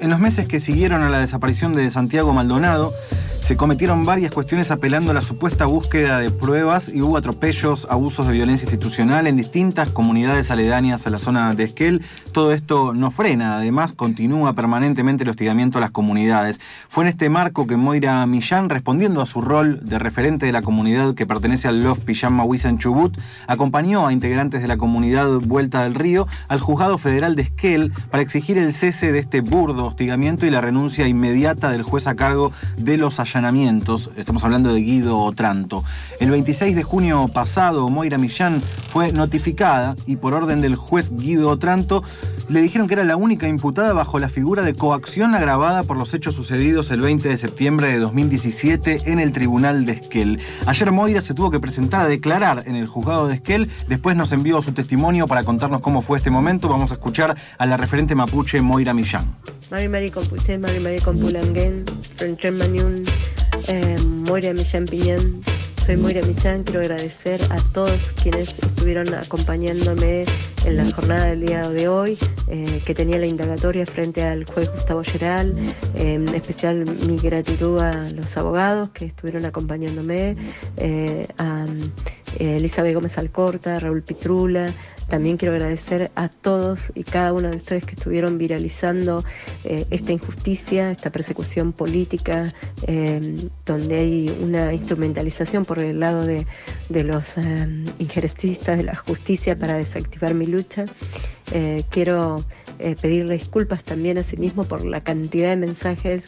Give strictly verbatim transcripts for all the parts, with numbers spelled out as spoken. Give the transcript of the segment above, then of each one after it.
En los meses que siguieron a la desaparición de Santiago Maldonado, se cometieron varias cuestiones apelando a la supuesta búsqueda de pruebas y hubo atropellos, abusos de violencia institucional en distintas comunidades aledañas a la zona de Esquel. Todo esto no frena, además continúa permanentemente el hostigamiento a las comunidades. Fue en este marco que Moira Millán, respondiendo a su rol de referente de la comunidad que pertenece al Lof Pillán Mahuisa en Chubut, acompañó a integrantes de la comunidad Vuelta del Río al Juzgado Federal de Esquel para exigir el cese de este burdo hostigamiento y la renuncia inmediata del juez a cargo de los allanamientos. Estamos hablando de Guido Otranto. El veintiséis de junio pasado, Moira Millán fue notificada y por orden del juez Guido Otranto le dijeron que era la única imputada bajo la figura de coacción agravada por los hechos sucedidos el veinte de septiembre de dos mil diecisiete en el Tribunal de Esquel. Ayer Moira se tuvo que presentar a declarar en el juzgado de Esquel, después nos envió su testimonio para contarnos cómo fue este momento. Vamos a escuchar a la referente mapuche Moira Millán. Mari Mari Compuche, Mari Mari Compulanguén, Frenchen Maniun, eh, Moira Millán Piñán. Soy Moira Millán, quiero agradecer a todos quienes estuvieron acompañándome en la jornada del día de hoy, eh, que tenía la indagatoria frente al juez Gustavo Geral, eh, en especial mi gratitud a los abogados que estuvieron acompañándome, eh, a eh, Elizabeth Gómez Alcorta, Raúl Pitrula. También quiero agradecer a todos y cada uno de ustedes que estuvieron viralizando eh, esta injusticia, esta persecución política, eh, donde hay una instrumentalización por el lado de, de los eh, injerencistas de la justicia para desactivar mi lucha. Eh, quiero eh, pedirle disculpas también a sí mismo por la cantidad de mensajes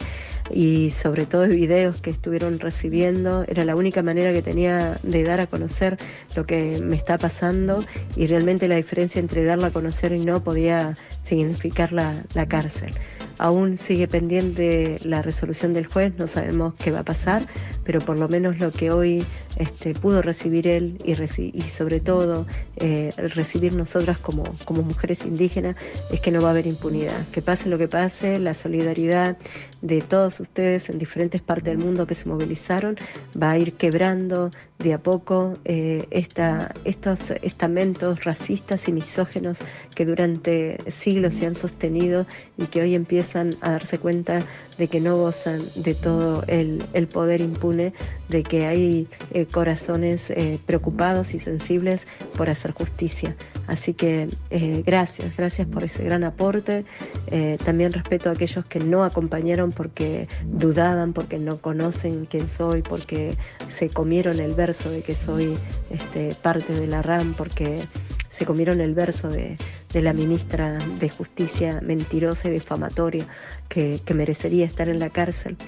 y sobre todo de videos que estuvieron recibiendo. Era la única manera que tenía de dar a conocer lo que me está pasando, y realmente la diferencia entre darla a conocer y no podía significar la, la cárcel. Aún sigue pendiente la resolución del juez, no sabemos qué va a pasar, pero por lo menos lo que hoy este, pudo recibir él y, reci- y sobre todo eh, recibir nosotras como, como mujeres indígenas es que no va a haber impunidad. Que pase lo que pase, la solidaridad de todos ustedes en diferentes partes del mundo que se movilizaron va a ir quebrando de a poco eh, esta, estos estamentos racistas y misógenos que durante siglos se han sostenido y que hoy empiezan a darse cuenta de que no gozan de todo el, el poder impune, de que hay eh, corazones eh, preocupados y sensibles por hacer justicia. Así que eh, gracias, gracias por ese gran aporte. Eh, también respeto a aquellos que no acompañaron porque dudaban, porque no conocen quién soy, porque se comieron el verso de que soy este, parte de la RAM, porque se comieron el verso de, de la ministra de Justicia mentirosa y difamatoria que, que merecería estar en la cárcel.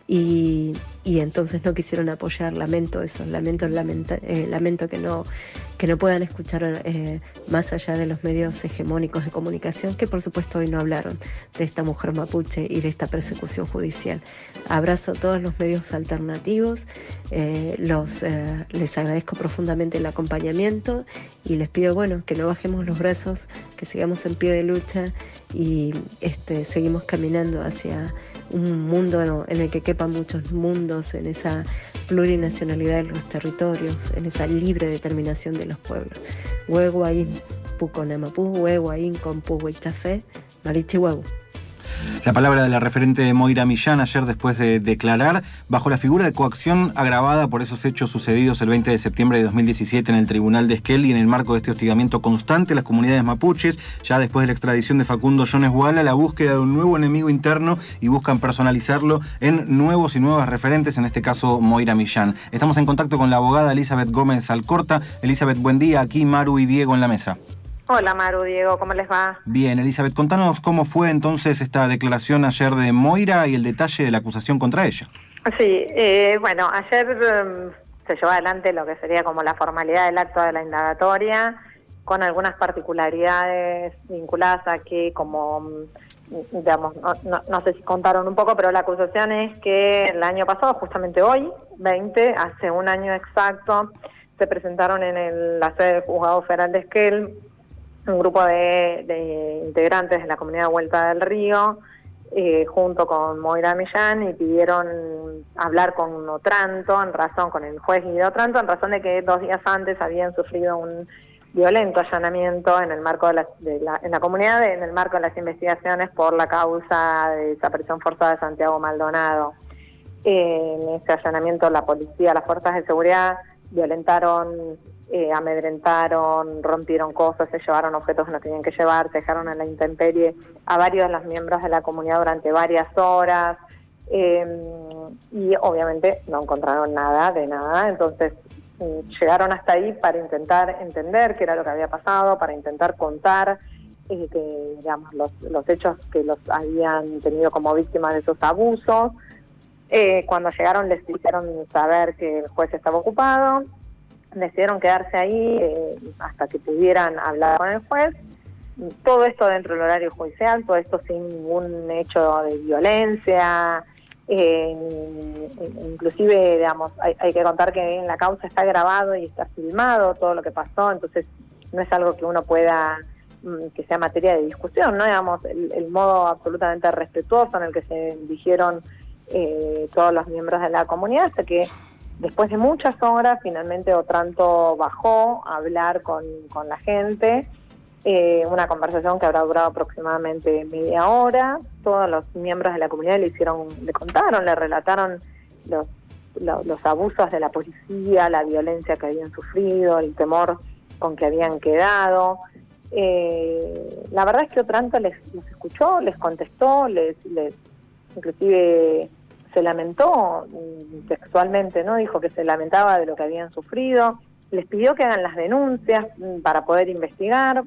Y, y entonces no quisieron apoyar. Lamento eso, lamento, lamenta, eh, lamento que no, que no puedan escuchar eh, más allá de los medios hegemónicos de comunicación, que por supuesto hoy no hablaron de esta mujer mapuche y de esta persecución judicial. Abrazo a todos los medios alternativos, eh, los, eh, les agradezco profundamente el acompañamiento y les pido bueno que no bajemos los brazos, que sigamos en pie de lucha y este, seguimos caminando hacia un mundo en el que quepan muchos mundos, en esa plurinacionalidad de los territorios, en esa libre determinación de los pueblos. Huehuaín, Puconamapú, Huehuaín, Compu, Huichafé, Marichi Huehu. La palabra de la referente Moira Millán ayer después de declarar bajo la figura de coacción agravada por esos hechos sucedidos el veinte de septiembre de dos mil diecisiete en el Tribunal de Esquel y en el marco de este hostigamiento constante a las comunidades mapuches, ya después de la extradición de Facundo Jones Wala, la búsqueda de un nuevo enemigo interno y buscan personalizarlo en nuevos y nuevas referentes, en este caso Moira Millán. Estamos en contacto con la abogada Elizabeth Gómez Alcorta. Elizabeth, buen día. Aquí Maru y Diego en la mesa. Hola Maru, Diego, ¿cómo les va? Bien, Elizabeth, contanos cómo fue entonces esta declaración ayer de Moira y el detalle de la acusación contra ella. Sí, eh, bueno, ayer um, se llevó adelante lo que sería como la formalidad del acto de la indagatoria, con algunas particularidades vinculadas a que, como, digamos, no, no, no sé si contaron un poco, pero la acusación es que el año pasado, justamente hoy, veinte, hace un año exacto, se presentaron en el, la sede del Juzgado Federal de Esquel un grupo de, de integrantes de la comunidad Vuelta del Río, eh, junto con Moira Millán, y pidieron hablar con Otranto, en razón, con el juez Guido Otranto, en razón de que dos días antes habían sufrido un, violento allanamiento en el marco de la, de la, en la comunidad, en el marco de las investigaciones por la causa de desaparición forzada de Santiago Maldonado. Eh, en ese allanamiento la policía, las fuerzas de seguridad violentaron, eh, amedrentaron, rompieron cosas, se llevaron objetos que no tenían que llevar, dejaron en la intemperie a varios de los miembros de la comunidad durante varias horas, eh, y obviamente no encontraron nada de nada. Entonces eh, llegaron hasta ahí para intentar entender qué era lo que había pasado, para intentar contar eh, que, digamos, los, los hechos que los habían tenido como víctimas de esos abusos. Eh, cuando llegaron les hicieron saber que el juez estaba ocupado, decidieron quedarse ahí eh, hasta que pudieran hablar con el juez. Todo esto dentro del horario judicial, todo esto sin ningún hecho de violencia. Eh, inclusive, digamos, hay, hay que contar que en la causa está grabado y está filmado todo lo que pasó, entonces no es algo que uno pueda, que sea materia de discusión, ¿no? Digamos, el, el modo absolutamente respetuoso en el que se dijeron Eh, todos los miembros de la comunidad, hasta que después de muchas horas finalmente Otranto bajó a hablar con, con la gente, eh, una conversación que habrá durado aproximadamente media hora. Todos los miembros de la comunidad le hicieron, le contaron, le relataron los, los, los abusos de la policía, la violencia que habían sufrido, el temor con que habían quedado. Eh, la verdad es que Otranto les, les escuchó, les contestó, les, les inclusive se lamentó textualmente, ¿no? Dijo que se lamentaba de lo que habían sufrido, les pidió que hagan las denuncias para poder investigar.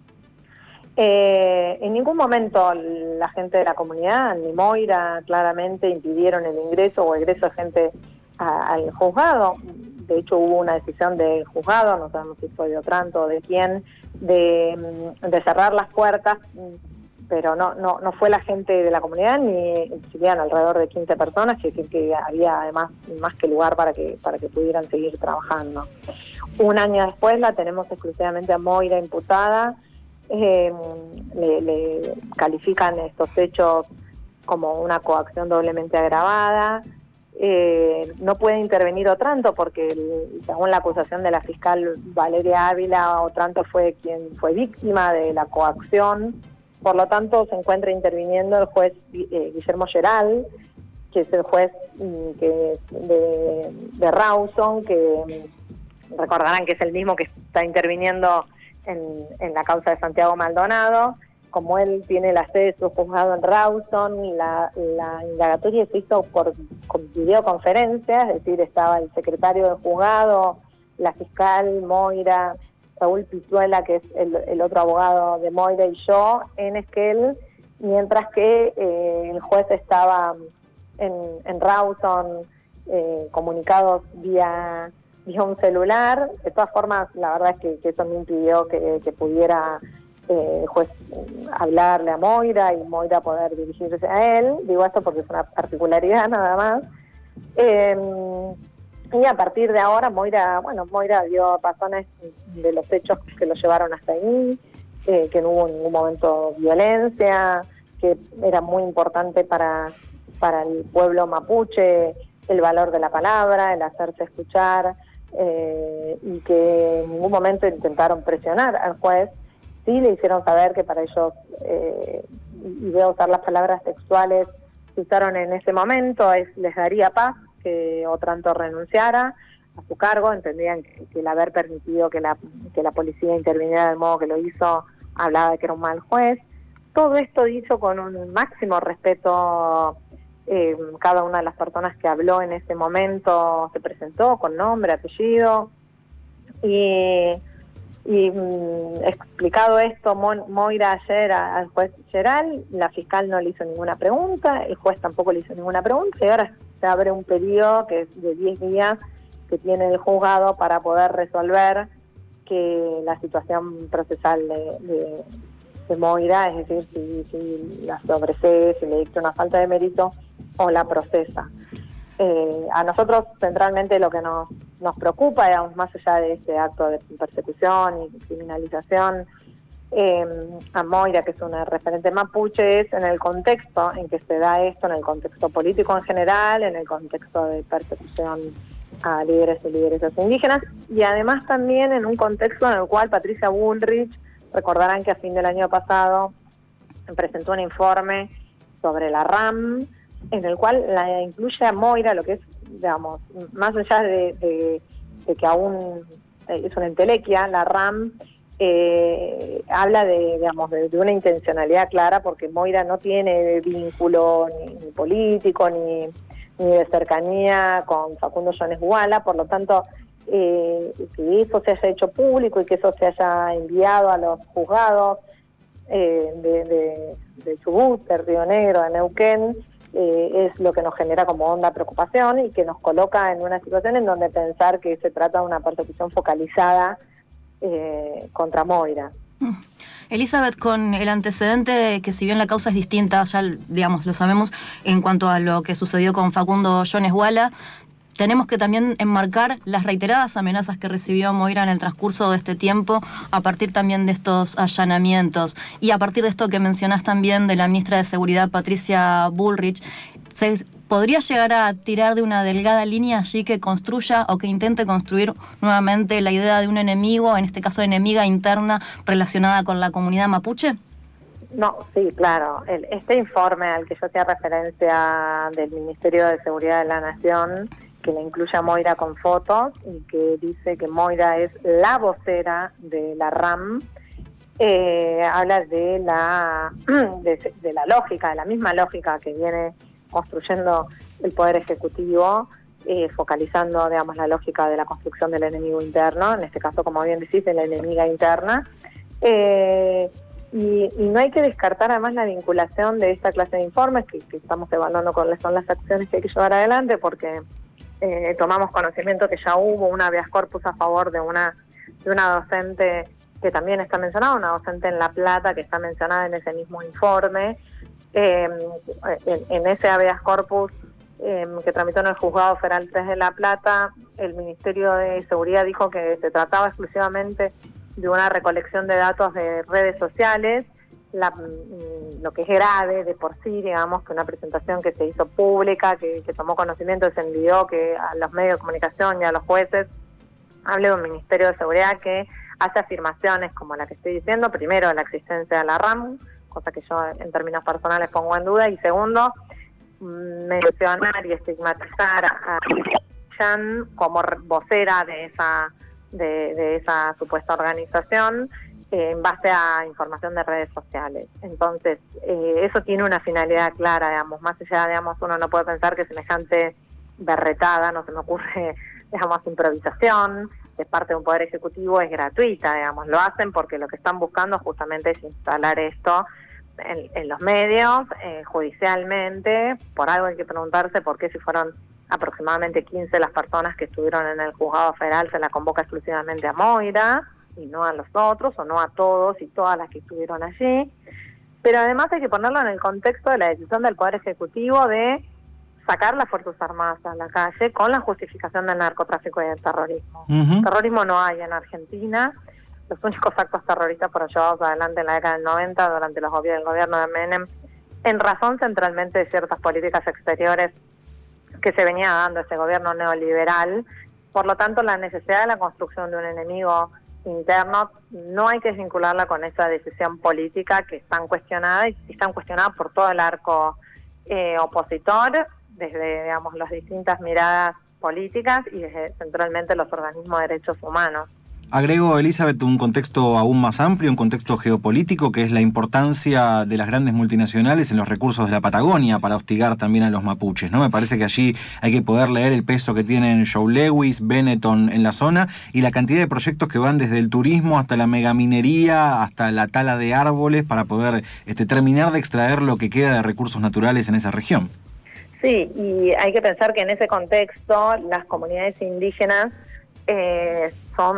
Eh, en ningún momento la gente de la comunidad, ni Moira, claramente impidieron el ingreso o egreso de gente a, al juzgado. De hecho, hubo una decisión del juzgado, no sabemos si fue de Otranto o de quién, de, de cerrar las puertas, pero no no no fue la gente de la comunidad, ni serían alrededor de quince personas, que decir que había además más que lugar para que para que pudieran seguir trabajando. Un año después la tenemos exclusivamente a Moira imputada. Eh, le, le califican estos hechos como una coacción doblemente agravada. Eh, no puede intervenir Otranto porque el, según la acusación de la fiscal Valeria Ávila, Otranto fue quien fue víctima de la coacción. Por lo tanto, se encuentra interviniendo el juez eh, Guillermo Geral, que es el juez mm, que de, de Rawson, que mm, recordarán que es el mismo que está interviniendo en, en la causa de Santiago Maldonado. Como él tiene la sede de su juzgado en Rawson, la, la indagatoria se hizo por con videoconferencia, es decir, estaba el secretario del juzgado, la fiscal Moira, Saúl Pizuela, que es el, el otro abogado de Moira, y yo en Esquel, mientras que eh, el juez estaba en, en Rawson, eh, comunicados vía, vía un celular. De todas formas, la verdad es que, que eso me impidió que, que pudiera eh, el juez hablarle a Moira y Moira poder dirigirse a él. Digo esto porque es una particularidad nada más. Eh, Y a partir de ahora, Moira, bueno, Moira dio razones de los hechos que lo llevaron hasta ahí, eh, que no hubo en ningún momento violencia, que era muy importante para, para el pueblo mapuche el valor de la palabra, el hacerse escuchar, eh, y que en ningún momento intentaron presionar al juez. Sí le hicieron saber que para ellos, eh, y voy a usar las palabras textuales que usaron en ese momento, es les daría paz que Otranto renunciara a su cargo. Entendían que, que el haber permitido que la, que la policía interviniera del modo que lo hizo, hablaba de que era un mal juez. Todo esto dicho con un máximo respeto. Eh, cada una de las personas que habló en ese momento se presentó con nombre, apellido, y, y mm, explicado esto, Mon, Moira ayer a, al juez Geral, la fiscal no le hizo ninguna pregunta, el juez tampoco le hizo ninguna pregunta, y ahora se abre un periodo que es de diez días que tiene el juzgado para poder resolver que la situación procesal de, de, de Moira, es decir, si, si la sobresee, si le dicta una falta de mérito o la procesa. Eh, a nosotros centralmente lo que nos, nos preocupa, digamos, más allá de este acto de persecución y criminalización eh, a Moira, que es una referente mapuche, es en el contexto en que se da esto, en el contexto político en general, en el contexto de persecución a líderes y lideresas indígenas, y además también en un contexto en el cual Patricia Bullrich, recordarán que a fin del año pasado presentó un informe sobre la RAM, en el cual la incluye a Moira, lo que es, digamos, más allá de, de, de que aún es una entelequia, la RAM eh, habla de, digamos, de, de una intencionalidad clara, porque Moira no tiene vínculo ni, ni político, ni, ni de cercanía con Facundo Jones Guala, por lo tanto, eh, que eso se haya hecho público y que eso se haya enviado a los juzgados eh, de, de, de Chubut, de Río Negro, de Neuquén, eh, es lo que nos genera como honda preocupación y que nos coloca en una situación en donde pensar que se trata de una persecución focalizada eh, contra Moira. Elizabeth, con el antecedente de que si bien la causa es distinta, ya digamos lo sabemos en cuanto a lo que sucedió con Facundo Jones Guala, tenemos que también enmarcar las reiteradas amenazas que recibió Moira en el transcurso de este tiempo, a partir también de estos allanamientos y a partir de esto que mencionás también de la ministra de Seguridad, Patricia Bullrich. ¿Se podría llegar a tirar de una delgada línea allí que construya o que intente construir nuevamente la idea de un enemigo, en este caso enemiga interna relacionada con la comunidad mapuche? No, sí, claro. El, este informe al que yo hacía referencia del Ministerio de Seguridad de la Nación, que le incluye a Moira con fotos y que dice que Moira es la vocera de la RAM, eh, habla de la, de, de la lógica, de la misma lógica que viene construyendo el Poder Ejecutivo, eh, focalizando, digamos, la lógica de la construcción del enemigo interno, en este caso, como bien decís, de la enemiga interna. Eh, y, y no hay que descartar además la vinculación de esta clase de informes que, que estamos evaluando cuáles son las acciones que hay que llevar adelante, porque Eh, tomamos conocimiento que ya hubo un habeas corpus a favor de una de una docente que también está mencionada, una docente en La Plata que está mencionada en ese mismo informe. Eh, en, en ese habeas corpus eh, que tramitó en el Juzgado Federal tres de La Plata, el Ministerio de Seguridad dijo que se trataba exclusivamente de una recolección de datos de redes sociales. La, lo que es grave de por sí, digamos, que una presentación que se hizo pública, que, que tomó conocimiento, se envió que a los medios de comunicación y a los jueces, hable de un Ministerio de Seguridad que hace afirmaciones como la que estoy diciendo, primero la existencia de la RAM, cosa que yo en términos personales pongo en duda, y segundo, mencionar y estigmatizar a Jan como vocera de esa, de, de esa supuesta organización, en base a información de redes sociales. Entonces, eh, eso tiene una finalidad clara, digamos, más allá, digamos, uno no puede pensar que semejante berretada, no se me ocurre, digamos, improvisación de parte de un Poder Ejecutivo es gratuita, digamos, lo hacen porque lo que están buscando justamente es instalar esto en, en los medios, eh, judicialmente. Por algo hay que preguntarse por qué, si fueron aproximadamente quince las personas que estuvieron en el Juzgado Federal, se la convoca exclusivamente a Moira y no a los otros, o no a todos y todas las que estuvieron allí. Pero además hay que ponerlo en el contexto de la decisión del Poder Ejecutivo de sacar las Fuerzas Armadas a la calle con la justificación del narcotráfico y del terrorismo. Uh-huh. Terrorismo no hay en Argentina. Los únicos actos terroristas fueron llevados adelante en la década del noventa durante los gobiernos del gobierno de Menem, en razón centralmente de ciertas políticas exteriores que se venía dando ese gobierno neoliberal. Por lo tanto, la necesidad de la construcción de un enemigo interno no hay que desvincularla con esa decisión política que están cuestionadas y están cuestionadas por todo el arco eh, opositor, desde, digamos, las distintas miradas políticas y desde centralmente los organismos de derechos humanos. Agrego, Elizabeth, un contexto aún más amplio, un contexto geopolítico, que es la importancia de las grandes multinacionales en los recursos de la Patagonia para hostigar también a los mapuches, ¿no? Me parece que allí hay que poder leer el peso que tienen Joe Lewis, Benetton en la zona y la cantidad de proyectos que van desde el turismo hasta la megaminería, hasta la tala de árboles para poder este, terminar de extraer lo que queda de recursos naturales en esa región. Sí, y hay que pensar que en ese contexto las comunidades indígenas Eh, son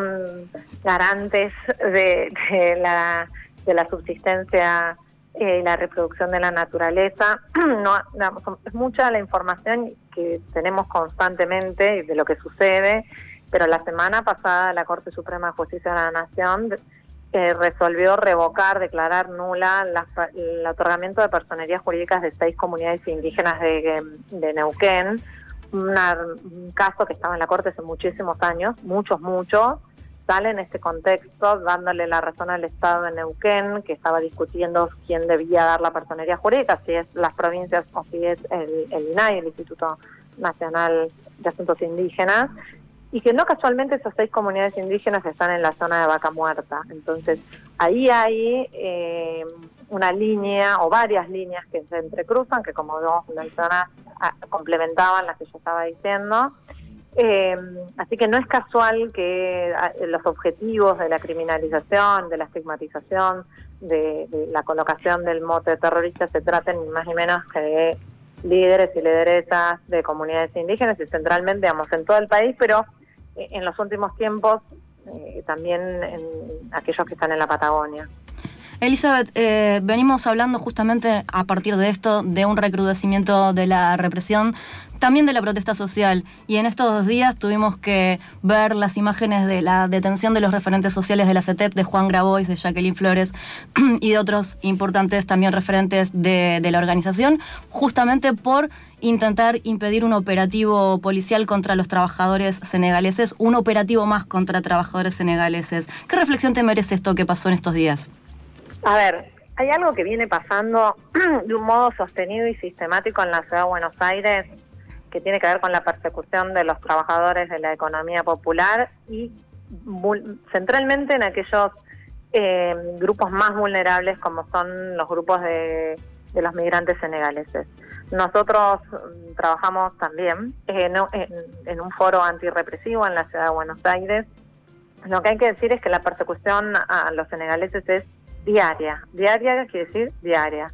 garantes de, de, la, de la subsistencia y eh, la reproducción de la naturaleza. No, digamos, es mucha la información que tenemos constantemente de lo que sucede, pero la semana pasada la Corte Suprema de Justicia de la Nación eh, resolvió revocar, declarar nula la, el otorgamiento de personerías jurídicas de seis comunidades indígenas de, de Neuquén, una, un caso que estaba en la Corte hace muchísimos años, muchos, muchos, sale en este contexto dándole la razón al Estado de Neuquén, que estaba discutiendo quién debía dar la personería jurídica, si es las provincias o si es el, el I N A I, el Instituto Nacional de Asuntos Indígenas, y que no casualmente esas seis comunidades indígenas están en la zona de Vaca Muerta. Entonces, ahí hay eh, una línea o varias líneas que se entrecruzan, que como vos mencionás, complementaban las que yo estaba diciendo. Eh, así que no es casual que los objetivos de la criminalización, de la estigmatización, de, de la colocación del mote de terrorista se traten ni más ni menos que de líderes y lideresas de comunidades indígenas y centralmente, digamos, en todo el país, pero en los últimos tiempos eh, también en aquellos que están en la Patagonia. Elizabeth, eh, venimos hablando justamente a partir de esto de un recrudecimiento de la represión, también de la protesta social, y en estos dos días tuvimos que ver las imágenes de la detención de los referentes sociales de la C E T E P, de Juan Grabois, de Jacqueline Flores y de otros importantes también referentes de, de la organización, justamente por intentar impedir un operativo policial contra los trabajadores senegaleses, un operativo más contra trabajadores senegaleses. ¿Qué reflexión te merece esto que pasó en estos días? A ver, hay algo que viene pasando de un modo sostenido y sistemático en la Ciudad de Buenos Aires que tiene que ver con la persecución de los trabajadores de la economía popular y centralmente en aquellos eh, grupos más vulnerables como son los grupos de, de los migrantes senegaleses. Nosotros um, trabajamos también en, en, en un foro antirrepresivo en la Ciudad de Buenos Aires. Lo que hay que decir es que la persecución a los senegaleses es diaria. Diaria quiere decir diaria.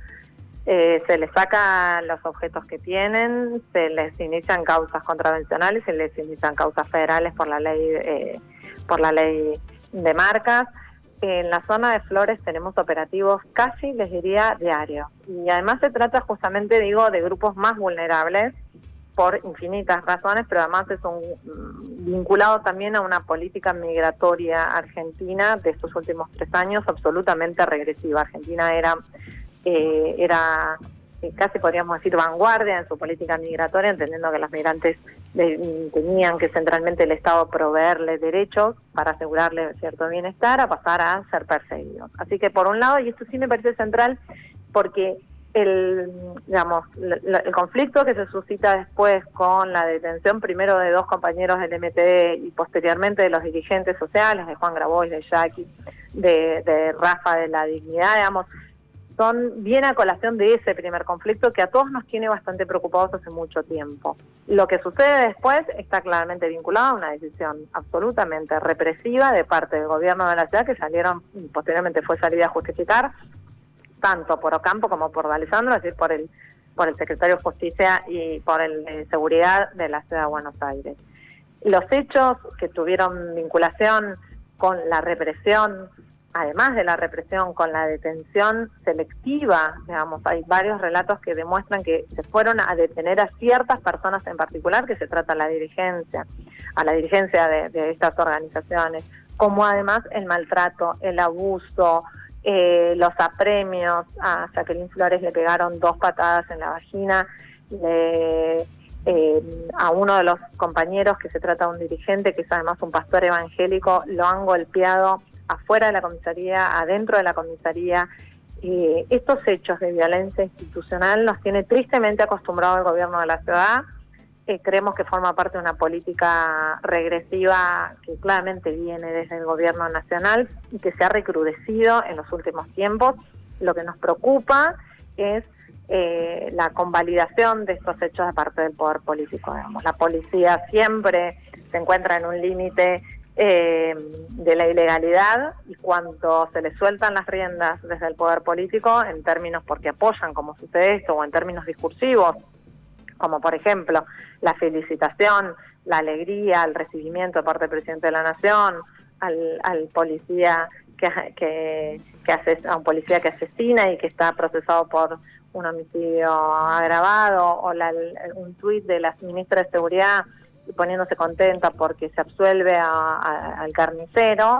Eh, se les saca los objetos que tienen, se les inician causas contravencionales, se les inician causas federales por la ley eh, por la ley de marcas. En la zona de Flores tenemos operativos casi, les diría, diarios. Y además se trata justamente, digo, de grupos más vulnerables por infinitas razones, pero además es un vinculado también a una política migratoria argentina de estos últimos tres años absolutamente regresiva. Argentina era eh, era eh, casi podríamos decir vanguardia en su política migratoria, entendiendo que los migrantes de, tenían que centralmente el Estado proveerles derechos para asegurarles cierto bienestar, a pasar a ser perseguidos. Así que por un lado, y esto sí me parece central, porque el digamos el conflicto que se suscita después con la detención primero de dos compañeros del M T D y posteriormente de los dirigentes sociales, de Juan Grabois, de Jackie, de, de Rafa de la Dignidad, digamos, son bien a colación de ese primer conflicto que a todos nos tiene bastante preocupados hace mucho tiempo. Lo que sucede después está claramente vinculado a una decisión absolutamente represiva de parte del gobierno de la ciudad, que salieron, posteriormente fue salida a justificar, tanto por Ocampo como por D'Alessandro, es decir, por el por el secretario de Justicia y por el de Seguridad de la Ciudad de Buenos Aires. Los hechos que tuvieron vinculación con la represión, además de la represión, con la detención selectiva, digamos, hay varios relatos que demuestran que se fueron a detener a ciertas personas en particular, que se trata a la dirigencia, a la dirigencia de, de estas organizaciones, como además el maltrato, el abuso, Eh, los apremios. A Jacqueline Flores le pegaron dos patadas en la vagina, le, eh, a uno de los compañeros, que se trata de un dirigente, que es además un pastor evangélico, lo han golpeado afuera de la comisaría, adentro de la comisaría. Eh, estos hechos de violencia institucional nos tiene tristemente acostumbrado el gobierno de la ciudad. Eh, creemos que forma parte de una política regresiva que claramente viene desde el gobierno nacional y que se ha recrudecido en los últimos tiempos. Lo que nos preocupa es eh, la convalidación de estos hechos de parte del poder político. Digamos. La policía siempre se encuentra en un límite eh, de la ilegalidad, y cuando se le sueltan las riendas desde el poder político, en términos porque apoyan, como sucede esto, o en términos discursivos, como por ejemplo la felicitación, la alegría, el recibimiento de parte del presidente de la Nación, al, al policía que, que, que hace, a un policía que asesina y que está procesado por un homicidio agravado, o la, un tuit de la ministra de Seguridad poniéndose contenta porque se absuelve a, a, al carnicero.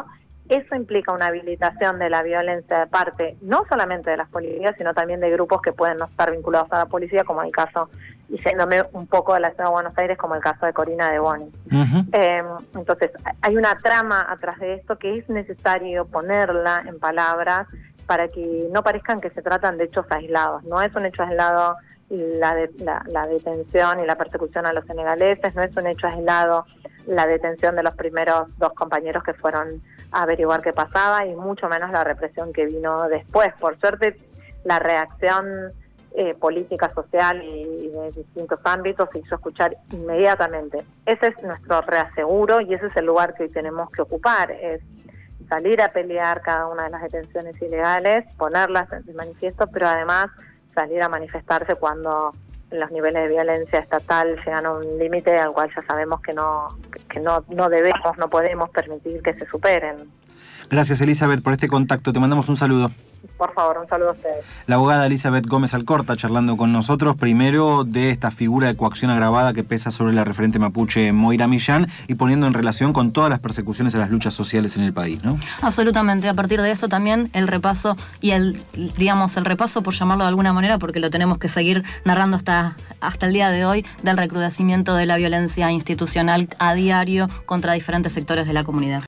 Eso implica una habilitación de la violencia de parte, no solamente de las policías, sino también de grupos que pueden no estar vinculados a la policía, como el caso, y yéndome un poco de la ciudad de Buenos Aires, como el caso de Corina de Boni. Uh-huh. Eh, entonces, hay una trama atrás de esto que es necesario ponerla en palabras para que no parezcan que se tratan de hechos aislados. No es un hecho aislado la, de, la, la detención y la persecución a los senegaleses, no es un hecho aislado la detención de los primeros dos compañeros que fueron a averiguar qué pasaba, y mucho menos la represión que vino después. Por suerte, la reacción eh, política, social y, y de distintos ámbitos se hizo escuchar inmediatamente. Ese es nuestro reaseguro y ese es el lugar que hoy tenemos que ocupar, es salir a pelear cada una de las detenciones ilegales, ponerlas de manifiesto, pero además salir a manifestarse cuando los niveles de violencia estatal llegan a un límite al cual ya sabemos que no que no, no debemos, no podemos permitir que se superen. Gracias, Elizabeth, por este contacto. Te mandamos un saludo. Por favor, un saludo a ustedes. La abogada Elizabeth Gómez Alcorta charlando con nosotros, primero de esta figura de coacción agravada que pesa sobre la referente mapuche Moira Millán y poniendo en relación con todas las persecuciones a las luchas sociales en el país, ¿no? Absolutamente. A partir de eso también el repaso y el, digamos, el repaso, por llamarlo de alguna manera, porque lo tenemos que seguir narrando hasta, hasta el día de hoy, del recrudecimiento de la violencia institucional a diario contra diferentes sectores de la comunidad.